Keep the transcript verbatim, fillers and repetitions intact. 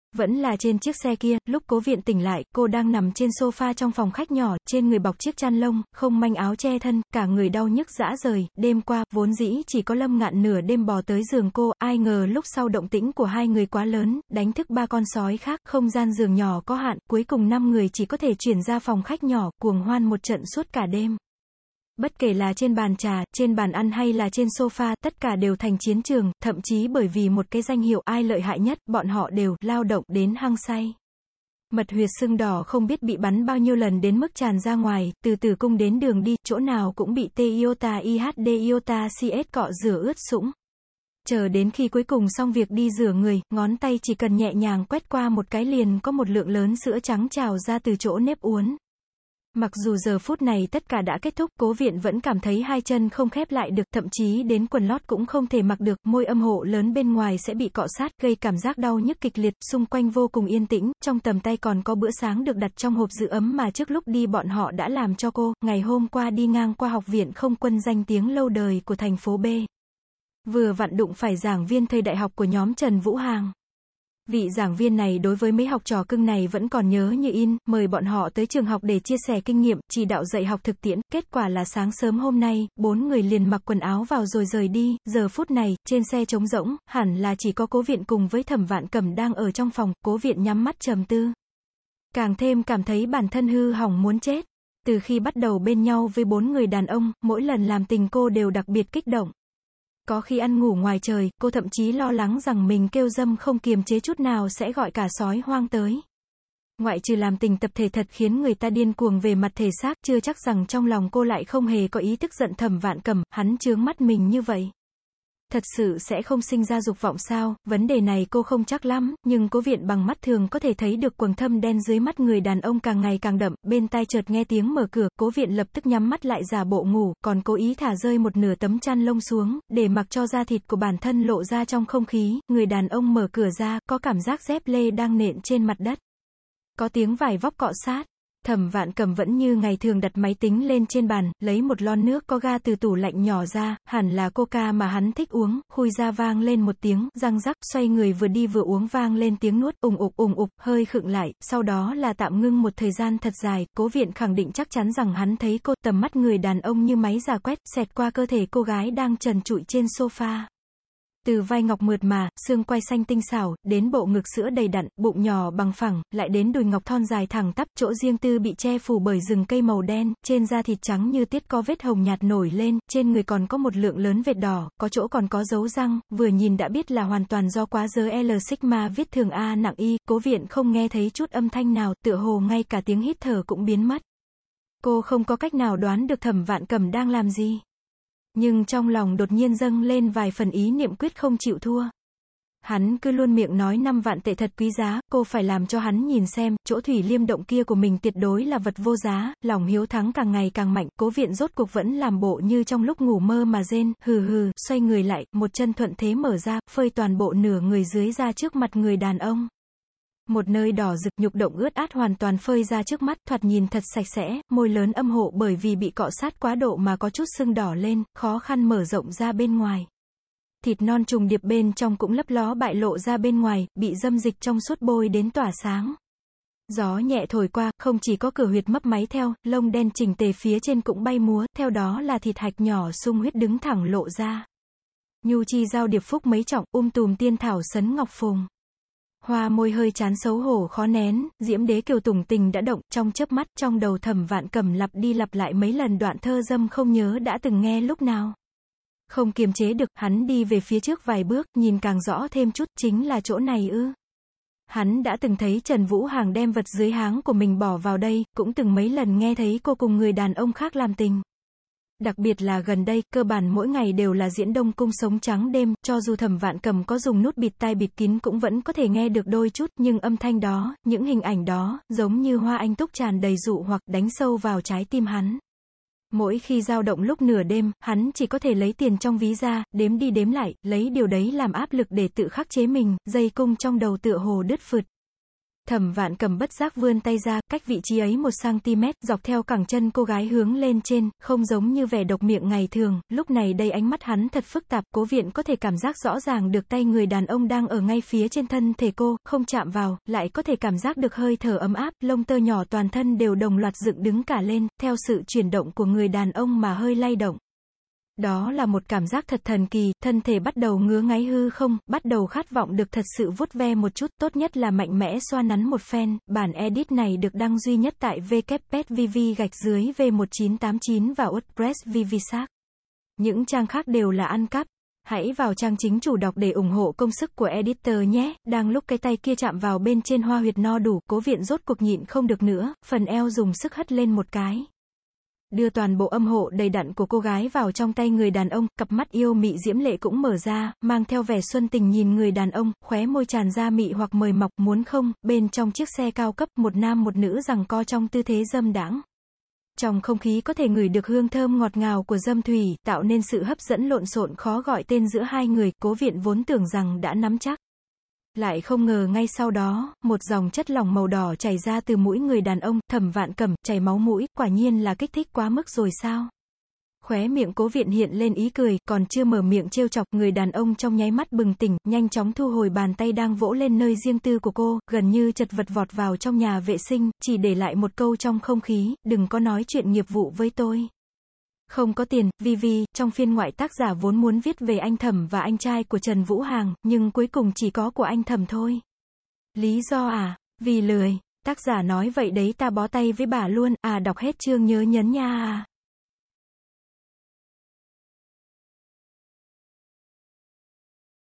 Vẫn là trên chiếc xe kia, lúc Cố Viện tỉnh lại, cô đang nằm trên sofa trong phòng khách nhỏ, trên người bọc chiếc chăn lông, không manh áo che thân, cả người đau nhức rã rời. Đêm qua, vốn dĩ chỉ có Lâm Ngạn nửa đêm bò tới giường cô, ai ngờ lúc sau động tĩnh của hai người quá lớn, đánh thức ba con sói khác, không gian giường nhỏ có hạn, cuối cùng năm người chỉ có thể chuyển ra phòng khách nhỏ, cuồng hoan một trận suốt cả đêm. Bất kể là trên bàn trà, trên bàn ăn hay là trên sofa, tất cả đều thành chiến trường, thậm chí bởi vì một cái danh hiệu ai lợi hại nhất, bọn họ đều lao động đến hăng say. Mật huyệt sưng đỏ không biết bị bắn bao nhiêu lần đến mức tràn ra ngoài, từ tử cung đến đường đi, chỗ nào cũng bị T iota I H D iota C S cọ rửa ướt sũng. Chờ đến khi cuối cùng xong việc đi rửa người, ngón tay chỉ cần nhẹ nhàng quét qua một cái liền có một lượng lớn sữa trắng trào ra từ chỗ nếp uốn. Mặc dù giờ phút này tất cả đã kết thúc, Cố Viện vẫn cảm thấy hai chân không khép lại được, thậm chí đến quần lót cũng không thể mặc được, môi âm hộ lớn bên ngoài sẽ bị cọ sát, gây cảm giác đau nhức kịch liệt, xung quanh vô cùng yên tĩnh, trong tầm tay còn có bữa sáng được đặt trong hộp giữ ấm mà trước lúc đi bọn họ đã làm cho cô, ngày hôm qua đi ngang qua học viện không quân danh tiếng lâu đời của thành phố B. Vừa vặn đụng phải giảng viên thời đại học của nhóm Trần Vũ Hàng. Vị giảng viên này đối với mấy học trò cưng này vẫn còn nhớ như in, mời bọn họ tới trường học để chia sẻ kinh nghiệm, chỉ đạo dạy học thực tiễn. Kết quả là sáng sớm hôm nay, bốn người liền mặc quần áo vào rồi rời đi. Giờ phút này, trên xe trống rỗng, hẳn là chỉ có Cố Viện cùng với Thẩm Vạn Cẩm đang ở trong phòng. Cố Viện nhắm mắt trầm tư, càng thêm cảm thấy bản thân hư hỏng muốn chết. Từ khi bắt đầu bên nhau với bốn người đàn ông, mỗi lần làm tình cô đều đặc biệt kích động. Có khi ăn ngủ ngoài trời, cô thậm chí lo lắng rằng mình kêu dâm không kiềm chế chút nào sẽ gọi cả sói hoang tới. Ngoại trừ làm tình tập thể thật khiến người ta điên cuồng về mặt thể xác, chưa chắc rằng trong lòng cô lại không hề có ý thức giận Thẩm Vạn Cẩm, hắn chướng mắt mình như vậy. Thật sự sẽ không sinh ra dục vọng sao, vấn đề này cô không chắc lắm, nhưng Cố Viện bằng mắt thường có thể thấy được quầng thâm đen dưới mắt người đàn ông càng ngày càng đậm, bên tai chợt nghe tiếng mở cửa, Cố Viện lập tức nhắm mắt lại giả bộ ngủ, còn cố ý thả rơi một nửa tấm chăn lông xuống, để mặc cho da thịt của bản thân lộ ra trong không khí, người đàn ông mở cửa ra, có cảm giác dép lê đang nện trên mặt đất. Có tiếng vải vóc cọ sát. Thẩm Vạn Cẩm vẫn như ngày thường đặt máy tính lên trên bàn, lấy một lon nước có ga từ tủ lạnh nhỏ ra, hẳn là coca mà hắn thích uống, khui ra vang lên một tiếng, răng rắc, xoay người vừa đi vừa uống vang lên tiếng nuốt, ùng ục ùng ục, hơi khựng lại, sau đó là tạm ngưng một thời gian thật dài. Cố Viện khẳng định chắc chắn rằng hắn thấy cô, tầm mắt người đàn ông như máy già quét, xẹt qua cơ thể cô gái đang trần trụi trên sofa. Từ vai ngọc mượt mà, xương quai xanh tinh xảo, đến bộ ngực sữa đầy đặn, bụng nhỏ bằng phẳng, lại đến đùi ngọc thon dài thẳng tắp, chỗ riêng tư bị che phủ bởi rừng cây màu đen, trên da thịt trắng như tiết có vết hồng nhạt nổi lên, trên người còn có một lượng lớn vệt đỏ, có chỗ còn có dấu răng, vừa nhìn đã biết là hoàn toàn do quá giới L sigma viết thường A nặng Y. Cố Viện không nghe thấy chút âm thanh nào, tựa hồ ngay cả tiếng hít thở cũng biến mất. Cô không có cách nào đoán được Thẩm Vạn Cẩm đang làm gì. Nhưng trong lòng đột nhiên dâng lên vài phần ý niệm quyết không chịu thua. Hắn cứ luôn miệng nói năm vạn tệ thật quý giá, cô phải làm cho hắn nhìn xem, chỗ thủy liêm động kia của mình tuyệt đối là vật vô giá, lòng hiếu thắng càng ngày càng mạnh. Cố Viện rốt cuộc vẫn làm bộ như trong lúc ngủ mơ mà rên, hừ hừ, xoay người lại, một chân thuận thế mở ra, phơi toàn bộ nửa người dưới ra trước mặt người đàn ông. Một nơi đỏ rực nhục động ướt át hoàn toàn phơi ra trước mắt, thoạt nhìn thật sạch sẽ, môi lớn âm hộ bởi vì bị cọ sát quá độ mà có chút sưng đỏ lên, khó khăn mở rộng ra bên ngoài. Thịt non trùng điệp bên trong cũng lấp ló bại lộ ra bên ngoài, bị dâm dịch trong suốt bôi đến tỏa sáng. Gió nhẹ thổi qua, không chỉ có cửa huyệt mấp máy theo, lông đen chỉnh tề phía trên cũng bay múa, theo đó là thịt hạch nhỏ sung huyết đứng thẳng lộ ra. Nhu chi giao điệp phúc mấy trọng, um tùm tiên thảo sấn ngọc phùng. Hoa môi hơi chán xấu hổ khó nén, diễm đế kiều tùng tình đã động, trong chớp mắt, trong đầu Thẩm Vạn Cẩm lặp đi lặp lại mấy lần đoạn thơ dâm không nhớ đã từng nghe lúc nào. Không kiềm chế được, hắn đi về phía trước vài bước, nhìn càng rõ thêm chút, chính là chỗ này ư. Hắn đã từng thấy Trần Vũ Hàng đem vật dưới háng của mình bỏ vào đây, cũng từng mấy lần nghe thấy cô cùng người đàn ông khác làm tình. Đặc biệt là gần đây, cơ bản mỗi ngày đều là diễn Đông Cung sống trắng đêm, cho dù Thẩm Vạn Cẩm có dùng nút bịt tai bịt kín cũng vẫn có thể nghe được đôi chút, nhưng âm thanh đó, những hình ảnh đó, giống như hoa anh túc tràn đầy dụ hoặc đánh sâu vào trái tim hắn. Mỗi khi dao động lúc nửa đêm, hắn chỉ có thể lấy tiền trong ví ra, đếm đi đếm lại, lấy điều đấy làm áp lực để tự khắc chế mình, dây cung trong đầu tựa hồ đứt phượt. Thẩm Vạn Cầm bất giác vươn tay ra, cách vị trí ấy một xăng-ti-mét, dọc theo cẳng chân cô gái hướng lên trên, không giống như vẻ độc miệng ngày thường, lúc này đây ánh mắt hắn thật phức tạp, Cố Viện có thể cảm giác rõ ràng được tay người đàn ông đang ở ngay phía trên thân thể cô, không chạm vào, lại có thể cảm giác được hơi thở ấm áp, lông tơ nhỏ toàn thân đều đồng loạt dựng đứng cả lên, theo sự chuyển động của người đàn ông mà hơi lay động. Đó là một cảm giác thật thần kỳ, thân thể bắt đầu ngứa ngáy hư không, bắt đầu khát vọng được thật sự vuốt ve một chút, tốt nhất là mạnh mẽ xoa nắn một phen. Bản edit này được đăng duy nhất tại w w w chấm v v gạch dưới v một chín tám chín và WordPress vvsac. Những trang khác đều là ăn cắp. Hãy vào trang chính chủ đọc để ủng hộ công sức của editor nhé. Đang lúc cái tay kia chạm vào bên trên hoa huyệt no đủ, Cố Viện rốt cuộc nhịn không được nữa, phần eo dùng sức hất lên một cái. Đưa toàn bộ âm hộ đầy đặn của cô gái vào trong tay người đàn ông, cặp mắt yêu mị diễm lệ cũng mở ra, mang theo vẻ xuân tình nhìn người đàn ông, khóe môi tràn ra mị hoặc mời mọc, muốn không, bên trong chiếc xe cao cấp, một nam một nữ giằng co trong tư thế dâm đãng. Trong không khí có thể ngửi được hương thơm ngọt ngào của dâm thủy, tạo nên sự hấp dẫn lộn xộn khó gọi tên giữa hai người, Cố Viện vốn tưởng rằng đã nắm chắc. Lại không ngờ ngay sau đó, một dòng chất lỏng màu đỏ chảy ra từ mũi người đàn ông, Thẩm Vạn Cầm, chảy máu mũi, quả nhiên là kích thích quá mức rồi sao? Khóe miệng Cố Viện hiện lên ý cười, còn chưa mở miệng trêu chọc, người đàn ông trong nháy mắt bừng tỉnh, nhanh chóng thu hồi bàn tay đang vỗ lên nơi riêng tư của cô, gần như chật vật vọt vào trong nhà vệ sinh, chỉ để lại một câu trong không khí, đừng có nói chuyện nghiệp vụ với tôi. Không có tiền, Vivi, trong phiên ngoại tác giả vốn muốn viết về anh Thẩm và anh trai của Trần Vũ Hàng, nhưng cuối cùng chỉ có của anh Thẩm thôi. Lý do à? Vì lười. Tác giả nói vậy đấy, ta bó tay với bà luôn, à đọc hết chương nhớ nhấn nha à.